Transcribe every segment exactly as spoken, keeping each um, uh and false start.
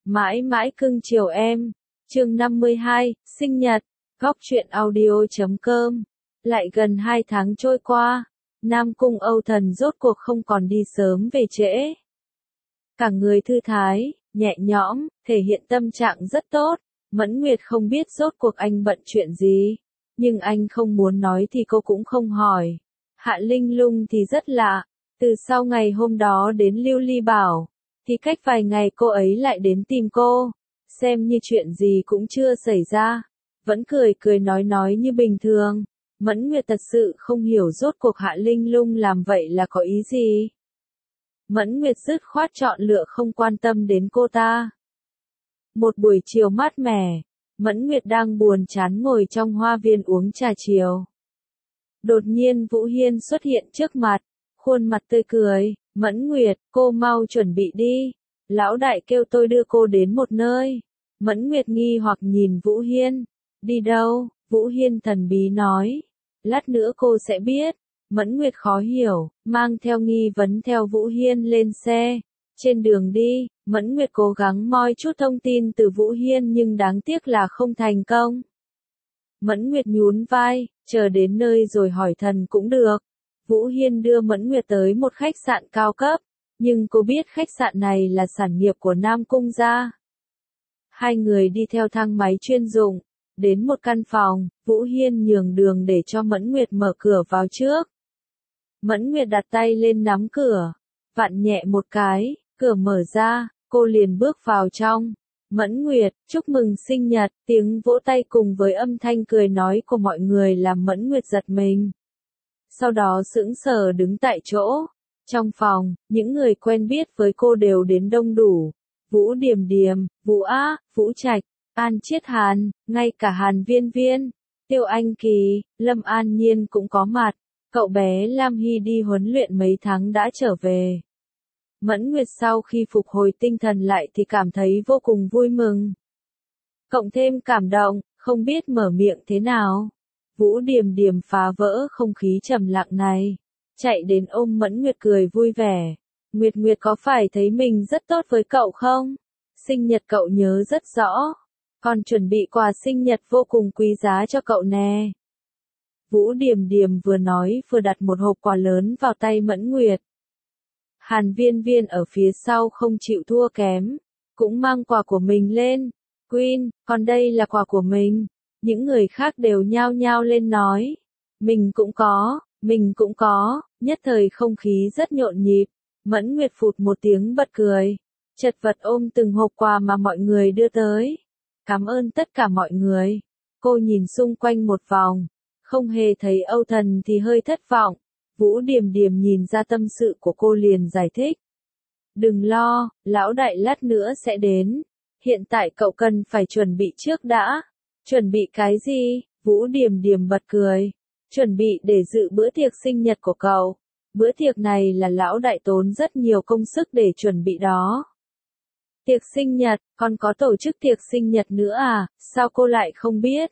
Mãi mãi cưng chiều em. Chương năm mươi hai, sinh nhật. Góc truyện audio chấm com. Lại gần hai tháng trôi qua, Nam Cung Âu Thần rốt cuộc không còn đi sớm về trễ. Cả người thư thái, nhẹ nhõm, thể hiện tâm trạng rất tốt. Mẫn Nguyệt không biết rốt cuộc anh bận chuyện gì, nhưng anh không muốn nói thì cô cũng không hỏi. Hạ Linh Lung thì rất lạ, từ sau ngày hôm đó đến Lưu Ly Bảo, thì cách vài ngày cô ấy lại đến tìm cô, xem như chuyện gì cũng chưa xảy ra, vẫn cười cười nói nói như bình thường. Mẫn Nguyệt thật sự không hiểu rốt cuộc Hạ Linh Lung làm vậy là có ý gì. Mẫn Nguyệt dứt khoát chọn lựa không quan tâm đến cô ta. Một buổi chiều mát mẻ, Mẫn Nguyệt đang buồn chán ngồi trong hoa viên uống trà chiều. Đột nhiên Vũ Hiên xuất hiện trước mặt, khuôn mặt tươi cười. Mẫn Nguyệt, cô mau chuẩn bị đi. Lão đại kêu tôi đưa cô đến một nơi. Mẫn Nguyệt nghi hoặc nhìn Vũ Hiên. Đi đâu? Vũ Hiên thần bí nói. Lát nữa cô sẽ biết. Mẫn Nguyệt khó hiểu, mang theo nghi vấn theo Vũ Hiên lên xe. Trên đường đi, Mẫn Nguyệt cố gắng moi chút thông tin từ Vũ Hiên nhưng đáng tiếc là không thành công. Mẫn Nguyệt nhún vai, chờ đến nơi rồi hỏi thần cũng được. Vũ Hiên đưa Mẫn Nguyệt tới một khách sạn cao cấp, nhưng cô biết khách sạn này là sản nghiệp của Nam Cung gia. Hai người đi theo thang máy chuyên dụng, đến một căn phòng, Vũ Hiên nhường đường để cho Mẫn Nguyệt mở cửa vào trước. Mẫn Nguyệt đặt tay lên nắm cửa, vặn nhẹ một cái, cửa mở ra, cô liền bước vào trong. Mẫn Nguyệt, chúc mừng sinh nhật, tiếng vỗ tay cùng với âm thanh cười nói của mọi người làm Mẫn Nguyệt giật mình. Sau đó sững sờ đứng tại chỗ. Trong phòng, những người quen biết với cô đều đến đông đủ. Vũ Điềm Điềm, Vũ Á, Vũ Trạch, An Chiết Hàn, ngay cả Hàn Viên Viên, Tiêu Anh Kỳ, Lâm An Nhiên cũng có mặt. Cậu bé Lam Hy đi huấn luyện mấy tháng đã trở về. Mẫn Nguyệt sau khi phục hồi tinh thần lại thì cảm thấy vô cùng vui mừng. Cộng thêm cảm động, không biết mở miệng thế nào. Vũ Điềm Điềm phá vỡ không khí trầm lặng này. Chạy đến ôm Mẫn Nguyệt cười vui vẻ. Nguyệt Nguyệt có phải thấy mình rất tốt với cậu không? Sinh nhật cậu nhớ rất rõ. Còn chuẩn bị quà sinh nhật vô cùng quý giá cho cậu nè. Vũ Điềm Điềm vừa nói vừa đặt một hộp quà lớn vào tay Mẫn Nguyệt. Hàn Viên Viên ở phía sau không chịu thua kém, cũng mang quà của mình lên. Queen, còn đây là quà của mình. Những người khác đều nhao nhao lên nói. Mình cũng có, mình cũng có, nhất thời không khí rất nhộn nhịp. Mẫn Nguyệt phụt một tiếng bật cười, chật vật ôm từng hộp quà mà mọi người đưa tới. Cảm ơn tất cả mọi người. Cô nhìn xung quanh một vòng, không hề thấy Âu Thần thì hơi thất vọng. Vũ Điềm Điềm nhìn ra tâm sự của cô liền giải thích. Đừng lo, lão đại lát nữa sẽ đến. Hiện tại cậu cần phải chuẩn bị trước đã. Chuẩn bị cái gì? Vũ Điềm Điềm bật cười. Chuẩn bị để dự bữa tiệc sinh nhật của cậu. Bữa tiệc này là lão đại tốn rất nhiều công sức để chuẩn bị đó. Tiệc sinh nhật, còn có tổ chức tiệc sinh nhật nữa à? Sao cô lại không biết?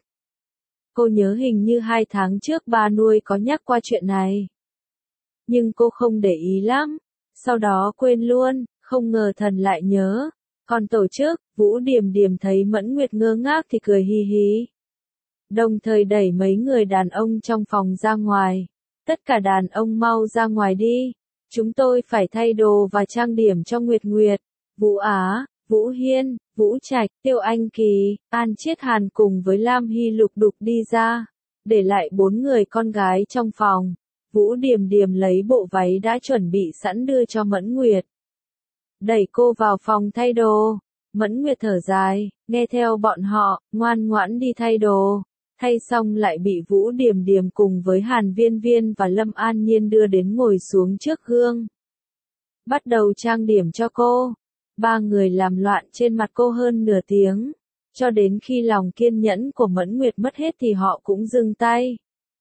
Cô nhớ hình như hai tháng trước ba nuôi có nhắc qua chuyện này. Nhưng cô không để ý lắm. Sau đó quên luôn, không ngờ thần lại nhớ. Còn tổ chức, Vũ Điềm Điềm thấy Mẫn Nguyệt ngơ ngác thì cười hi hi. Đồng thời đẩy mấy người đàn ông trong phòng ra ngoài. Tất cả đàn ông mau ra ngoài đi. Chúng tôi phải thay đồ và trang điểm cho Nguyệt Nguyệt. Vũ Á, Vũ Hiên, Vũ Trạch, Tiêu Anh Kỳ, An Chiết Hàn cùng với Lam Hy lục đục đi ra. Để lại bốn người con gái trong phòng. Vũ Điềm Điềm lấy bộ váy đã chuẩn bị sẵn đưa cho Mẫn Nguyệt. Đẩy cô vào phòng thay đồ. Mẫn Nguyệt thở dài, nghe theo bọn họ, ngoan ngoãn đi thay đồ. Thay xong lại bị Vũ Điềm Điềm cùng với Hàn Viên Viên và Lâm An Nhiên đưa đến ngồi xuống trước gương. Bắt đầu trang điểm cho cô. Ba người làm loạn trên mặt cô hơn nửa tiếng. Cho đến khi lòng kiên nhẫn của Mẫn Nguyệt mất hết thì họ cũng dừng tay.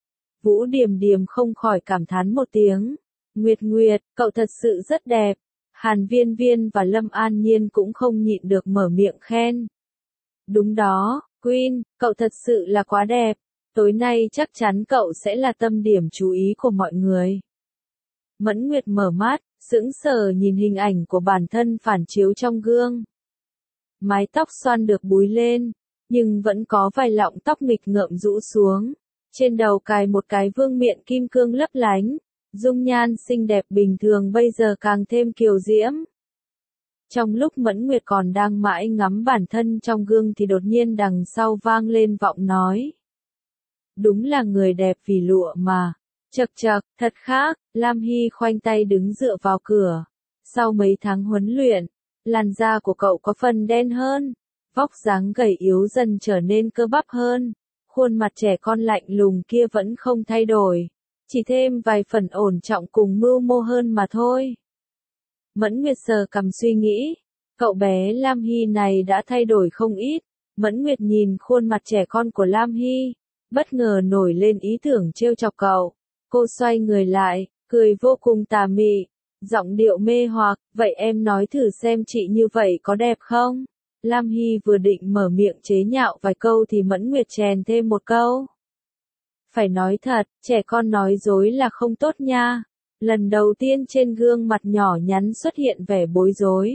Vũ Điềm Điềm không khỏi cảm thán một tiếng. Nguyệt Nguyệt, cậu thật sự rất đẹp. Hàn Viên Viên và Lâm An Nhiên cũng không nhịn được mở miệng khen. Đúng đó, Queen, cậu thật sự là quá đẹp. Tối nay chắc chắn cậu sẽ là tâm điểm chú ý của mọi người. Mẫn Nguyệt mở mắt, sững sờ nhìn hình ảnh của bản thân phản chiếu trong gương. mái tóc xoăn được búi lên, nhưng vẫn có vài lọng tóc nghịch ngợm rũ xuống. Trên đầu cài một cái vương miện kim cương lấp lánh, dung nhan xinh đẹp bình thường bây giờ càng thêm kiều diễm. Trong lúc Mẫn Nguyệt còn đang mãi ngắm bản thân trong gương thì đột nhiên đằng sau vang lên giọng nói. Đúng là người đẹp vì lụa mà. Chậc chậc, thật khác, Lam Hy khoanh tay đứng dựa vào cửa. Sau mấy tháng huấn luyện, làn da của cậu có phần đen hơn, vóc dáng gầy yếu dần trở nên cơ bắp hơn, khuôn mặt trẻ con lạnh lùng kia vẫn không thay đổi, chỉ thêm vài phần ổn trọng cùng mưu mô hơn mà thôi. Mẫn Nguyệt sờ cằm suy nghĩ, cậu bé Lam Hy này đã thay đổi không ít. Mẫn Nguyệt nhìn khuôn mặt trẻ con của Lam Hy, bất ngờ nổi lên ý tưởng trêu chọc cậu. Cô xoay người lại, cười vô cùng tà mị, giọng điệu mê hoặc, vậy em nói thử xem chị như vậy có đẹp không? Lam Hy vừa định mở miệng chế nhạo vài câu thì Mẫn Nguyệt chèn thêm một câu. Phải nói thật, trẻ con nói dối là không tốt nha. Lần đầu tiên trên gương mặt nhỏ nhắn xuất hiện vẻ bối rối.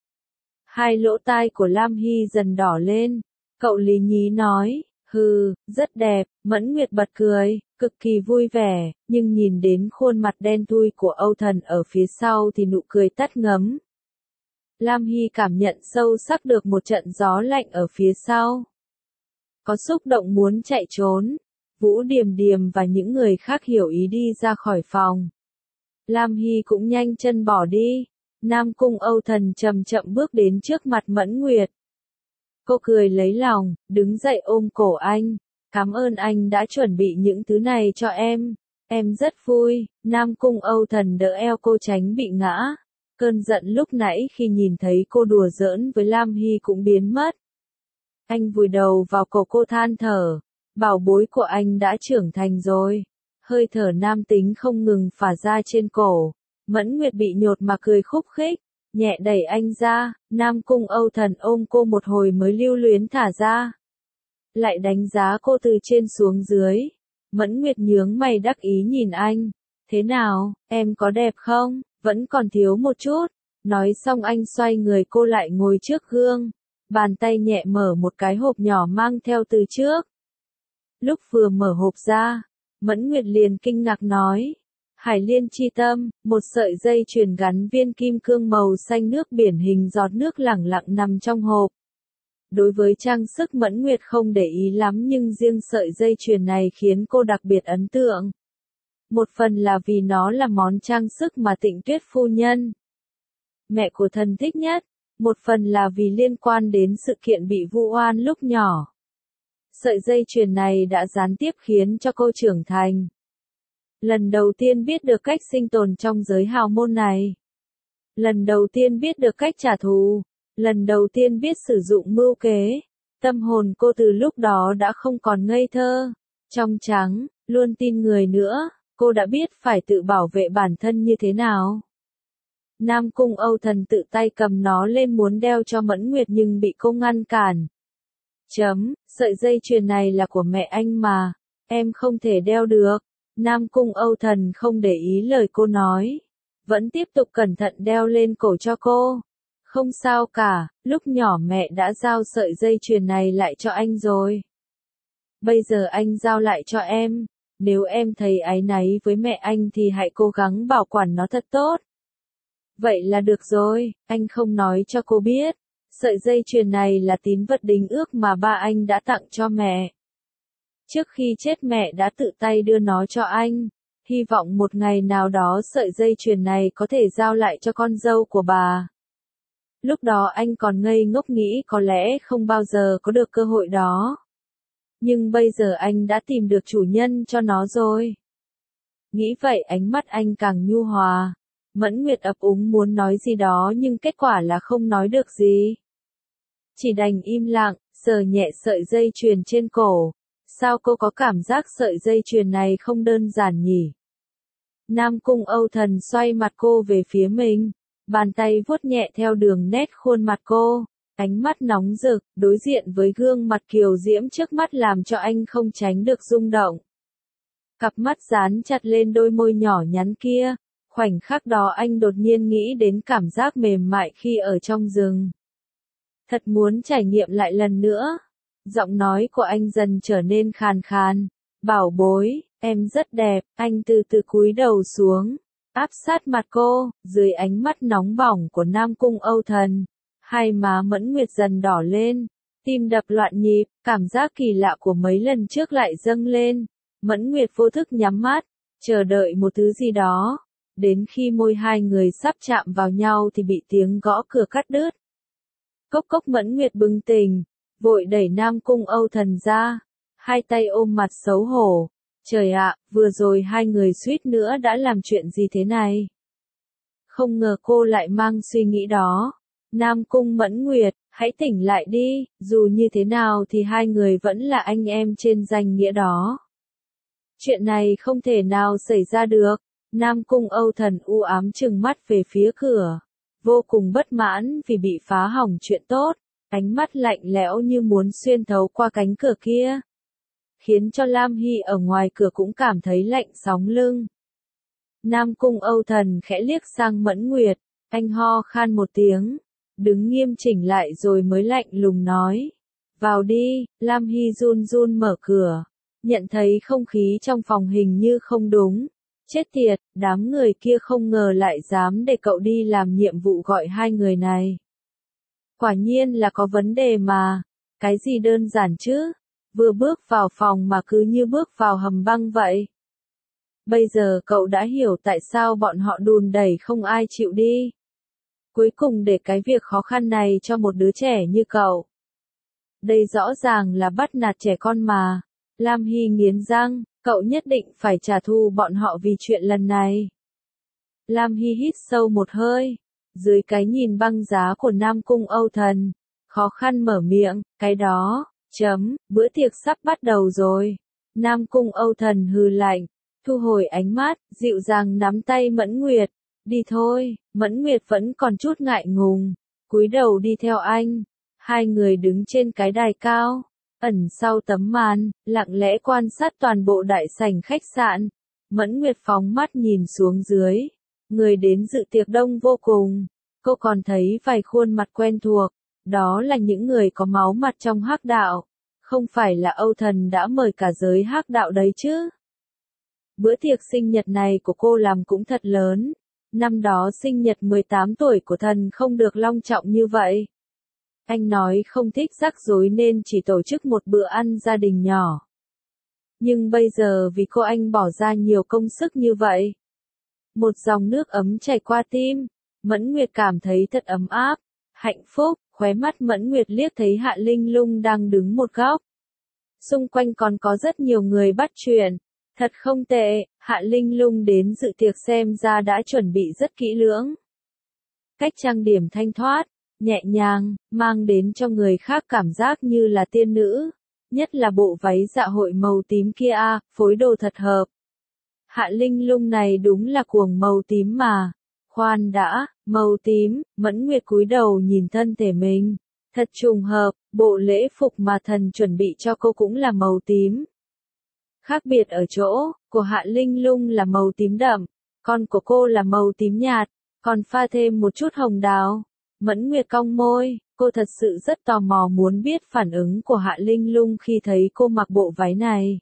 Hai lỗ tai của Lam Hy dần đỏ lên, cậu lý nhí nói, hừ, rất đẹp. Mẫn Nguyệt bật cười, cực kỳ vui vẻ, nhưng nhìn đến khuôn mặt đen thui của Âu Thần ở phía sau thì nụ cười tắt ngấm. Lam Hy cảm nhận sâu sắc được một trận gió lạnh ở phía sau. Có xúc động muốn chạy trốn. Vũ Điềm Điềm và những người khác hiểu ý đi ra khỏi phòng. Lam Hy cũng nhanh chân bỏ đi. Nam Cung Âu Thần chậm chậm bước đến trước mặt Mẫn Nguyệt. Cô cười lấy lòng, đứng dậy ôm cổ anh. Cảm ơn anh đã chuẩn bị những thứ này cho em. Em rất vui. Nam Cung Âu Thần đỡ eo cô tránh bị ngã. Cơn giận lúc nãy khi nhìn thấy cô đùa giỡn với Lam Hy cũng biến mất. Anh vùi đầu vào cổ cô than thở. Bảo bối của anh đã trưởng thành rồi. Hơi thở nam tính không ngừng phả ra trên cổ. Mẫn Nguyệt bị nhột mà cười khúc khích. Nhẹ đẩy anh ra, Nam Cung Âu Thần ôm cô một hồi mới lưu luyến thả ra. Lại đánh giá cô từ trên xuống dưới. Mẫn Nguyệt nhướng mày đắc ý nhìn anh. Thế nào, em có đẹp không? Vẫn còn thiếu một chút. Nói xong anh xoay người cô lại ngồi trước gương. Bàn tay nhẹ mở một cái hộp nhỏ mang theo từ trước. Lúc vừa mở hộp ra, Mẫn Nguyệt liền kinh ngạc nói. Hải Liên Chi Tâm, một sợi dây chuyền gắn viên kim cương màu xanh nước biển hình giọt nước lẳng lặng nằm trong hộp. Đối với trang sức Mẫn Nguyệt không để ý lắm nhưng riêng sợi dây chuyền này khiến cô đặc biệt ấn tượng. Một phần là vì nó là món trang sức mà Tịnh Tuyết phu nhân, mẹ của thần thích nhất, một phần là vì liên quan đến sự kiện bị vu oan lúc nhỏ. Sợi dây chuyền này đã gián tiếp khiến cho cô trưởng thành. Lần đầu tiên biết được cách sinh tồn trong giới hào môn này. Lần đầu tiên biết được cách trả thù. Lần đầu tiên biết sử dụng mưu kế. Tâm hồn cô từ lúc đó đã không còn ngây thơ, trong trắng, luôn tin người nữa. Cô đã biết phải tự bảo vệ bản thân như thế nào. Nam Cung Âu Thần tự tay cầm nó lên muốn đeo cho Mẫn Nguyệt nhưng bị cô ngăn cản. Chấm, sợi dây chuyền này là của mẹ anh mà, em không thể đeo được. Nam Cung Âu Thần không để ý lời cô nói, vẫn tiếp tục cẩn thận đeo lên cổ cho cô. Không sao cả, lúc nhỏ mẹ đã giao sợi dây chuyền này lại cho anh rồi. Bây giờ anh giao lại cho em, nếu em thấy áy náy với mẹ anh thì hãy cố gắng bảo quản nó thật tốt. Vậy là được rồi, anh không nói cho cô biết. Sợi dây chuyền này là tín vật đính ước mà ba anh đã tặng cho mẹ. Trước khi chết mẹ đã tự tay đưa nó cho anh. Hy vọng một ngày nào đó sợi dây chuyền này có thể giao lại cho con dâu của bà. Lúc đó anh còn ngây ngốc nghĩ có lẽ không bao giờ có được cơ hội đó. Nhưng bây giờ anh đã tìm được chủ nhân cho nó rồi. Nghĩ vậy ánh mắt anh càng nhu hòa. Mẫn Nguyệt ấp úng muốn nói gì đó nhưng kết quả là không nói được gì. Chỉ đành im lặng, sờ nhẹ sợi dây chuyền trên cổ. Sao cô có cảm giác sợi dây chuyền này không đơn giản nhỉ? Nam Cung Âu Thần xoay mặt cô về phía mình. Bàn tay vuốt nhẹ theo đường nét khuôn mặt cô. Ánh mắt nóng rực, đối diện với gương mặt kiều diễm trước mắt làm cho anh không tránh được rung động. Cặp mắt dán chặt lên đôi môi nhỏ nhắn kia. Khoảnh khắc đó anh đột nhiên nghĩ đến cảm giác mềm mại khi ở trong rừng. Thật muốn trải nghiệm lại lần nữa. Giọng nói của anh dần trở nên khàn khàn. Bảo bối, em rất đẹp, anh từ từ cúi đầu xuống, áp sát mặt cô, dưới ánh mắt nóng bỏng của Nam Cung Âu Thần. Hai má Mẫn Nguyệt dần đỏ lên, tim đập loạn nhịp, cảm giác kỳ lạ của mấy lần trước lại dâng lên. Mẫn Nguyệt vô thức nhắm mắt, chờ đợi một thứ gì đó. Đến khi môi hai người sắp chạm vào nhau thì bị tiếng gõ cửa cắt đứt. Cốc cốc. Mẫn Nguyệt bừng tỉnh, vội đẩy Nam Cung Âu Thần ra, hai tay ôm mặt xấu hổ. Trời ạ, vừa rồi hai người suýt nữa đã làm chuyện gì thế này? Không ngờ cô lại mang suy nghĩ đó. Nam Cung Mẫn Nguyệt, hãy tỉnh lại đi, dù như thế nào thì hai người vẫn là anh em trên danh nghĩa đó. Chuyện này không thể nào xảy ra được. Nam Cung Âu Thần u ám trừng mắt về phía cửa, vô cùng bất mãn vì bị phá hỏng chuyện tốt, ánh mắt lạnh lẽo như muốn xuyên thấu qua cánh cửa kia, khiến cho Lam Hy ở ngoài cửa cũng cảm thấy lạnh sóng lưng. Nam Cung Âu Thần khẽ liếc sang Mẫn Nguyệt, anh ho khan một tiếng, đứng nghiêm chỉnh lại rồi mới lạnh lùng nói, vào đi. Lam Hy run run mở cửa, nhận thấy không khí trong phòng hình như không đúng. Chết tiệt, đám người kia không ngờ lại dám để cậu đi làm nhiệm vụ gọi hai người này. Quả nhiên là có vấn đề mà, cái gì đơn giản chứ, vừa bước vào phòng mà cứ như bước vào hầm băng vậy. Bây giờ cậu đã hiểu tại sao bọn họ đùn đẩy không ai chịu đi. Cuối cùng để cái việc khó khăn này cho một đứa trẻ như cậu. Đây rõ ràng là bắt nạt trẻ con mà. Lam Hy nghiến răng, cậu nhất định phải trả thù bọn họ vì chuyện lần này. Lam Hy hít sâu một hơi, dưới cái nhìn băng giá của Nam Cung Âu Thần, khó khăn mở miệng, cái đó, chấm, bữa tiệc sắp bắt đầu rồi. Nam Cung Âu Thần hừ lạnh, thu hồi ánh mắt, dịu dàng nắm tay Mẫn Nguyệt, đi thôi. Mẫn Nguyệt vẫn còn chút ngại ngùng, cúi đầu đi theo anh. Hai người đứng trên cái đài cao, ẩn sau tấm màn, lặng lẽ quan sát toàn bộ đại sảnh khách sạn. Mẫn Nguyệt phóng mắt nhìn xuống dưới, người đến dự tiệc đông vô cùng. Cô còn thấy vài khuôn mặt quen thuộc, đó là những người có máu mặt trong hắc đạo. Không phải là Âu Thần đã mời cả giới hắc đạo đấy chứ? Bữa tiệc sinh nhật này của cô làm cũng thật lớn. Năm đó sinh nhật mười tám tuổi của Thần không được long trọng như vậy. Anh nói không thích rắc rối nên chỉ tổ chức một bữa ăn gia đình nhỏ. Nhưng bây giờ vì cô anh bỏ ra nhiều công sức như vậy. Một dòng nước ấm chảy qua tim, Mẫn Nguyệt cảm thấy thật ấm áp, hạnh phúc. Khóe mắt Mẫn Nguyệt liếc thấy Hạ Linh Lung đang đứng một góc. Xung quanh còn có rất nhiều người bắt chuyện. Thật không tệ, Hạ Linh Lung đến dự tiệc xem ra đã chuẩn bị rất kỹ lưỡng. Cách trang điểm thanh thoát, nhẹ nhàng, mang đến cho người khác cảm giác như là tiên nữ. Nhất là bộ váy dạ hội màu tím kia, phối đồ thật hợp. Hạ Linh Lung này đúng là cuồng màu tím mà. Khoan đã, màu tím. Mẫn Nguyệt cúi đầu nhìn thân thể mình. Thật trùng hợp, bộ lễ phục mà Thần chuẩn bị cho cô cũng là màu tím. Khác biệt ở chỗ, của Hạ Linh Lung là màu tím đậm, còn của cô là màu tím nhạt, còn pha thêm một chút hồng đào. Mẫn Nguyệt cong môi, cô thật sự rất tò mò muốn biết phản ứng của Hạ Linh Lung khi thấy cô mặc bộ váy này.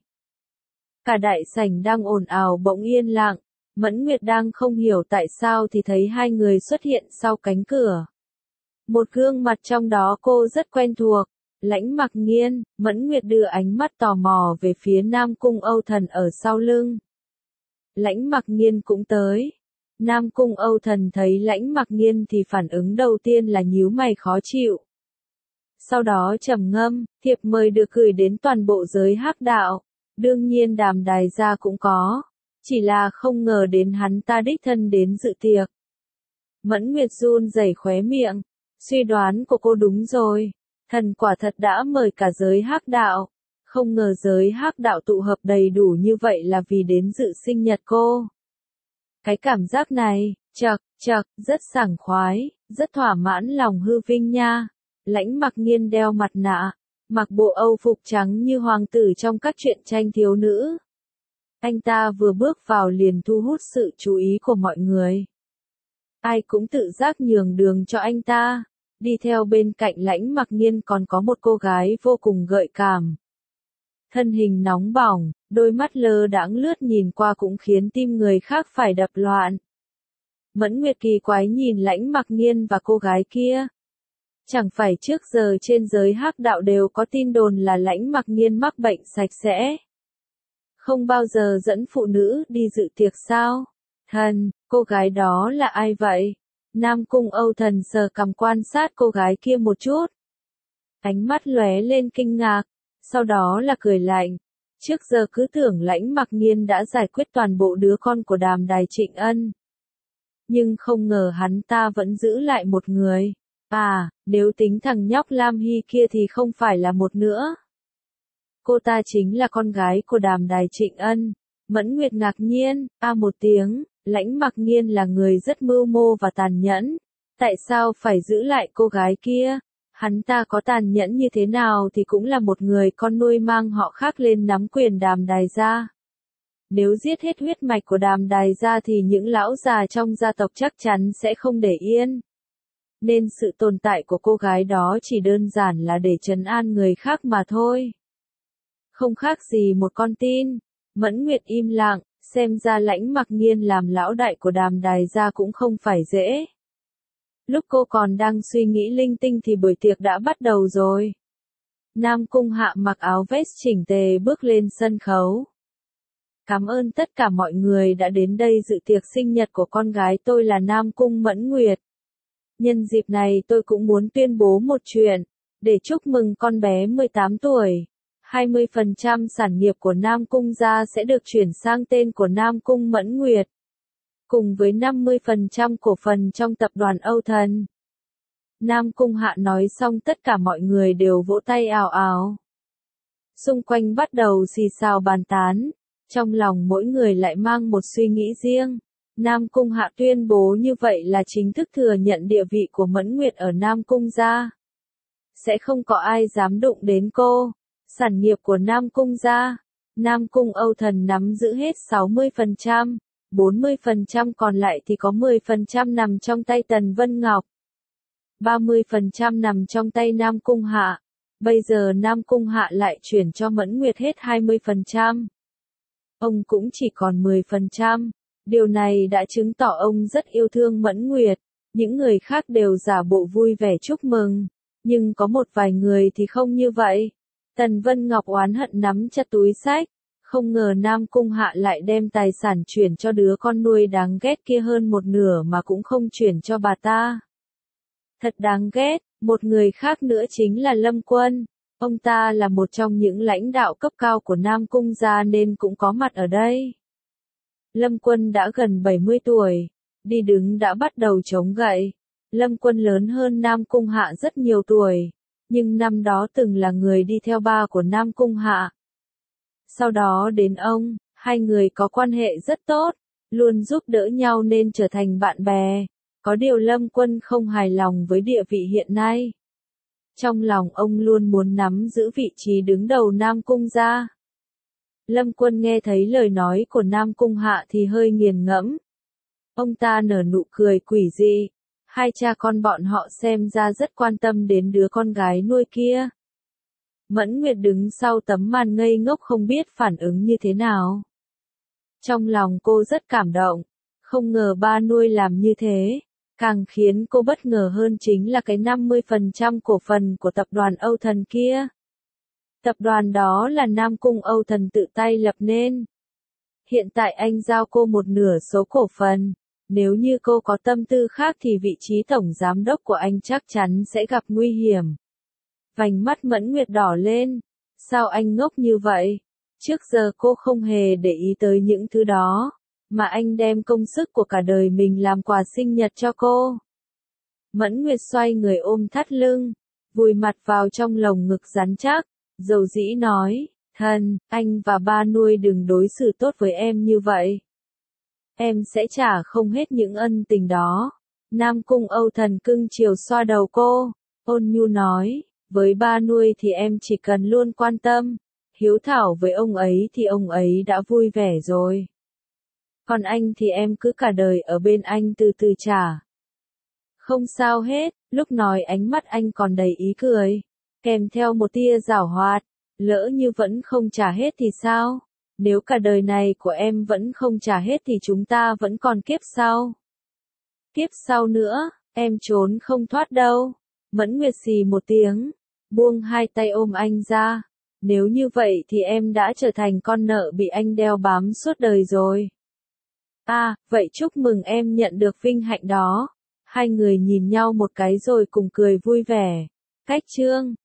Cả đại sảnh đang ồn ào bỗng yên lặng, Mẫn Nguyệt đang không hiểu tại sao thì thấy hai người xuất hiện sau cánh cửa. Một gương mặt trong đó cô rất quen thuộc, Lãnh Mặc Nghiên. Mẫn Nguyệt đưa ánh mắt tò mò về phía Nam Cung Âu Thần ở sau lưng. Lãnh Mặc Nghiên cũng tới. Nam Cung Âu Thần thấy Lãnh Mặc Nghiên thì phản ứng đầu tiên là nhíu mày khó chịu. Sau đó trầm ngâm, thiệp mời được gửi đến toàn bộ giới hắc đạo. Đương nhiên Đàm Đài Gia cũng có. Chỉ là không ngờ đến hắn ta đích thân đến dự tiệc. Mẫn Nguyệt run rẩy khóe miệng. Suy đoán của cô đúng rồi. Thần quả thật đã mời cả giới hắc đạo. Không ngờ giới hắc đạo tụ hợp đầy đủ như vậy là vì đến dự sinh nhật cô. Cái cảm giác này, chậc, chậc, rất sảng khoái, rất thỏa mãn lòng hư vinh nha. Lãnh Mặc Nghiên đeo mặt nạ, mặc bộ âu phục trắng như hoàng tử trong các truyện tranh thiếu nữ. Anh ta vừa bước vào liền thu hút sự chú ý của mọi người. Ai cũng tự giác nhường đường cho anh ta. Đi theo bên cạnh Lãnh Mặc Nhiên còn có một cô gái vô cùng gợi cảm. Thân hình nóng bỏng, đôi mắt lơ đãng lướt nhìn qua cũng khiến tim người khác phải đập loạn. Mẫn Nguyệt kỳ quái nhìn Lãnh Mặc Nhiên và cô gái kia. Chẳng phải trước giờ trên giới hắc đạo đều có tin đồn là Lãnh Mặc Nhiên mắc bệnh sạch sẽ. Không bao giờ dẫn phụ nữ đi dự tiệc sao? Thần, cô gái đó là ai vậy? Nam Cung Âu Thần sờ cằm quan sát cô gái kia một chút. Ánh mắt lóe lên kinh ngạc, sau đó là cười lạnh. Trước giờ cứ tưởng Lãnh Mặc Nhiên đã giải quyết toàn bộ đứa con của Đàm Đài Trịnh Ân. Nhưng không ngờ hắn ta vẫn giữ lại một người. À, nếu tính thằng nhóc Lam Hy kia thì không phải là một nữa. Cô ta chính là con gái của Đàm Đài Trịnh Ân. Mẫn Nguyệt ngạc nhiên, a một tiếng, Lãnh Mặc Nhiên là người rất mưu mô và tàn nhẫn. Tại sao phải giữ lại cô gái kia? Hắn ta có tàn nhẫn như thế nào thì cũng là một người con nuôi mang họ khác lên nắm quyền Đàm Đài gia. Nếu giết hết huyết mạch của Đàm Đài gia thì những lão già trong gia tộc chắc chắn sẽ không để yên. Nên sự tồn tại của cô gái đó chỉ đơn giản là để trấn an người khác mà thôi. Không khác gì một con tin. Mẫn Nguyệt im lặng, xem ra Lãnh Mặc Nhiên làm lão đại của Đàm Đài gia cũng không phải dễ. Lúc cô còn đang suy nghĩ linh tinh thì buổi tiệc đã bắt đầu rồi. Nam Cung Hạ mặc áo vest chỉnh tề bước lên sân khấu. Cảm ơn tất cả mọi người đã đến đây dự tiệc sinh nhật của con gái tôi là Nam Cung Mẫn Nguyệt. Nhân dịp này tôi cũng muốn tuyên bố một chuyện, để chúc mừng con bé mười tám tuổi. hai mươi phần trăm sản nghiệp của Nam Cung gia sẽ được chuyển sang tên của Nam Cung Mẫn Nguyệt. Cùng với năm mươi phần trăm cổ phần trong tập đoàn Âu Thần. Nam Cung Hạ nói xong tất cả mọi người đều vỗ tay ào ào. Xung quanh bắt đầu xì xào bàn tán, trong lòng mỗi người lại mang một suy nghĩ riêng. Nam Cung Hạ tuyên bố như vậy là chính thức thừa nhận địa vị của Mẫn Nguyệt ở Nam Cung gia. Sẽ không có ai dám đụng đến cô. Sản nghiệp của Nam Cung gia, Nam Cung Âu Thần nắm giữ hết sáu mươi phần trăm, bốn mươi phần trăm còn lại thì có mười phần trăm nằm trong tay Tần Vân Ngọc. ba mươi phần trăm nằm trong tay Nam Cung Hạ. Bây giờ Nam Cung Hạ lại chuyển cho Mẫn Nguyệt hết hai mươi phần trăm. Ông cũng chỉ còn mười phần trăm. Điều này đã chứng tỏ ông rất yêu thương Mẫn Nguyệt. Những người khác đều giả bộ vui vẻ chúc mừng. Nhưng có một vài người thì không như vậy. Tần Vân Ngọc oán hận nắm chặt túi xách. Không ngờ Nam Cung Hạ lại đem tài sản chuyển cho đứa con nuôi đáng ghét kia hơn một nửa mà cũng không chuyển cho bà ta. Thật đáng ghét. Một người khác nữa chính là Lâm Quân. Ông ta là một trong những lãnh đạo cấp cao của Nam Cung gia nên cũng có mặt ở đây. Lâm Quân đã gần bảy mươi tuổi. Đi đứng đã bắt đầu chống gậy. Lâm Quân lớn hơn Nam Cung Hạ rất nhiều tuổi. Nhưng năm đó từng là người đi theo ba của Nam Cung Hạ. Sau đó đến ông, hai người có quan hệ rất tốt, luôn giúp đỡ nhau nên trở thành bạn bè. Có điều Lâm Quân không hài lòng với địa vị hiện nay. Trong lòng ông luôn muốn nắm giữ vị trí đứng đầu Nam Cung gia. Lâm Quân nghe thấy lời nói của Nam Cung Hạ thì hơi nghiền ngẫm. Ông ta nở nụ cười quỷ dị. Hai cha con bọn họ xem ra rất quan tâm đến đứa con gái nuôi kia. Mẫn Nguyệt đứng sau tấm màn ngây ngốc không biết phản ứng như thế nào. Trong lòng cô rất cảm động. Không ngờ ba nuôi làm như thế. Càng khiến cô bất ngờ hơn chính là cái năm mươi phần trăm cổ phần của tập đoàn Âu Thần kia. Tập đoàn đó là Nam Cung Âu Thần tự tay lập nên. Hiện tại anh giao cô một nửa số cổ phần. Nếu như cô có tâm tư khác thì vị trí tổng giám đốc của anh chắc chắn sẽ gặp nguy hiểm. Vành mắt Mẫn Nguyệt đỏ lên. Sao anh ngốc như vậy? Trước giờ cô không hề để ý tới những thứ đó. Mà anh đem công sức của cả đời mình làm quà sinh nhật cho cô. Mẫn Nguyệt xoay người ôm thắt lưng. Vùi mặt vào trong lồng ngực rắn chắc. Dầu dĩ nói. Thần, anh và ba nuôi đừng đối xử tốt với em như vậy. Em sẽ trả không hết những ân tình đó. Nam Cung Âu Thần cưng chiều xoa đầu cô. Ôn nhu nói. Với ba nuôi thì em chỉ cần luôn quan tâm. Hiếu thảo với ông ấy thì ông ấy đã vui vẻ rồi. Còn anh thì em cứ cả đời ở bên anh từ từ trả. Không sao hết, lúc nói ánh mắt anh còn đầy ý cười, kèm theo một tia giảo hoạt. Lỡ như vẫn không trả hết thì sao? Nếu cả đời này của em vẫn không trả hết thì chúng ta vẫn còn kiếp sau. Kiếp sau nữa, em trốn không thoát đâu. Mẫn Nguyệt xì một tiếng, buông hai tay ôm anh ra. Nếu như vậy thì em đã trở thành con nợ bị anh đeo bám suốt đời rồi. À, vậy chúc mừng em nhận được vinh hạnh đó. Hai người nhìn nhau một cái rồi cùng cười vui vẻ. Cách chương